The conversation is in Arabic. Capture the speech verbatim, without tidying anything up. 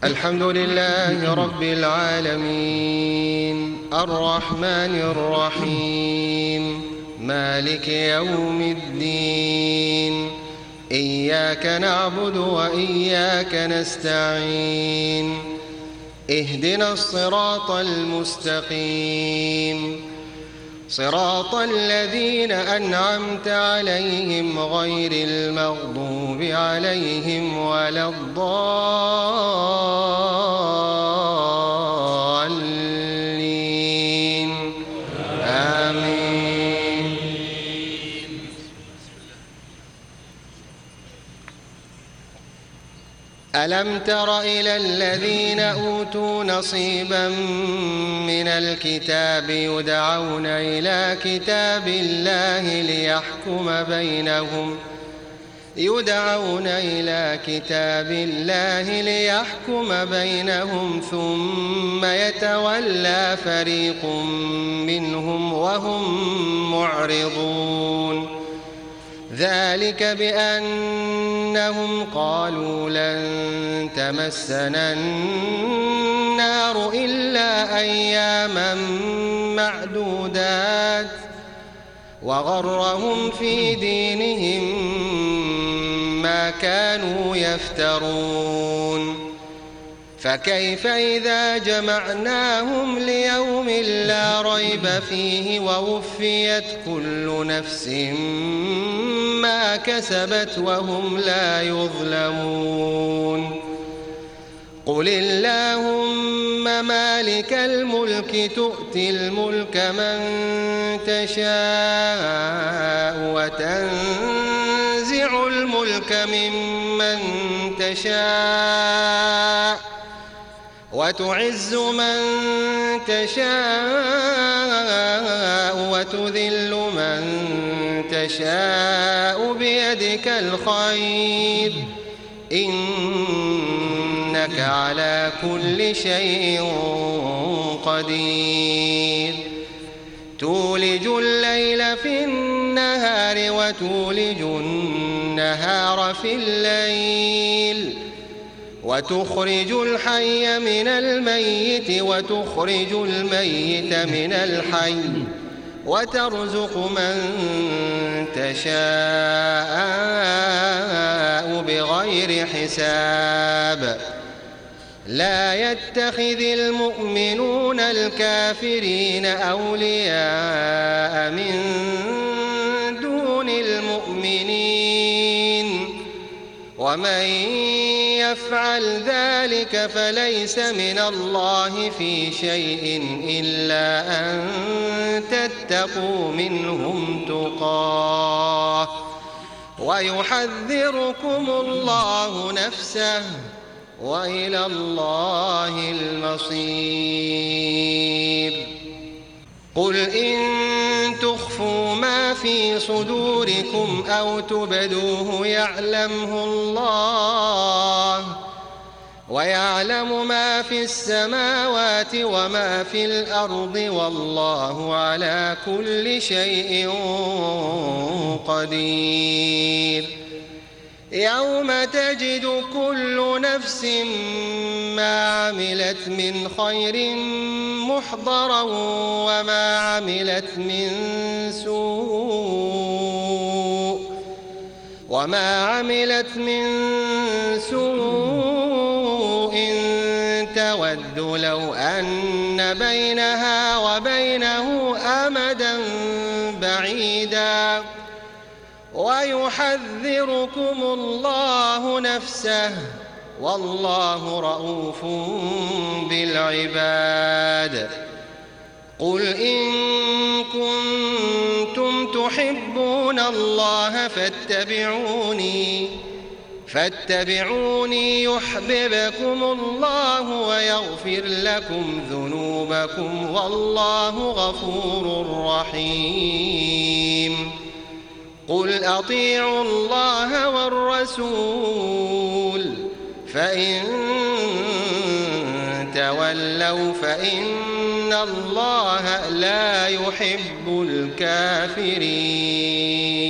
الحمد لله رب العالمين، الرحمن الرحيم، مالك يوم الدين. إياك نعبد وإياك نستعين، اهدنا الصراط المستقيم، صراط الذين أنعمت عليهم غير المغضوب عليهم ولا الضالين. آمين. ألم تر إلى الذين أوتوا نصيبا من الكتاب يدعون إلى كتاب الله ليحكم بينهم يدعون إلى كتاب الله ليحكم بينهم ثم يتولى فريق منهم وهم معرضون. ذلك بأنهم قالوا لن تمسنا النار إلا أياما معدودات وغرهم في دينهم ما كانوا يفترون. فكيف إذا جمعناهم ليوم لا ريب فيه ووفيت كل نفس ما كسبت وهم لا يظلمون. قل اللهم مالك الملك تؤتي الملك من تشاء وتنزع الملك ممن تشاء وتعز من تشاء وتذل من تشاء بيدك الخير إنك على كل شيء قدير. تولج الليل في النهار وتولج النهار في الليل وتخرج الحي من الميت وتخرج الميت من الحي وترزق من تشاء بغير حساب. لا يتخذ المؤمنون الكافرين أولياء من دون المؤمنين ومن يفعل ذلك فليس من الله في شيء إلا أن تتقوا منهم تقاه ويحذركم الله نفسه وإلى الله المصير. قل إن تخفوا ما في صدوركم أو تبدوه يعلمه الله ويعلم ما في السماوات وما في الأرض والله على كل شيء قدير. يوم تجد كل نفس ما عملت من خير محضرا وما عملت من سوء وما عملت من سوء تود لو أن بينها وبينه أمدا بعيدا ويحذركم الله نفسه والله رءوف بالعباد. قل إن كنتم تحبون الله فاتبعوني فاتبعوني يحببكم الله ويغفر لكم ذنوبكم والله غفور رحيم. قل أطيعوا الله والرسول فإن تولوا فإن الله لا يحب الكافرين.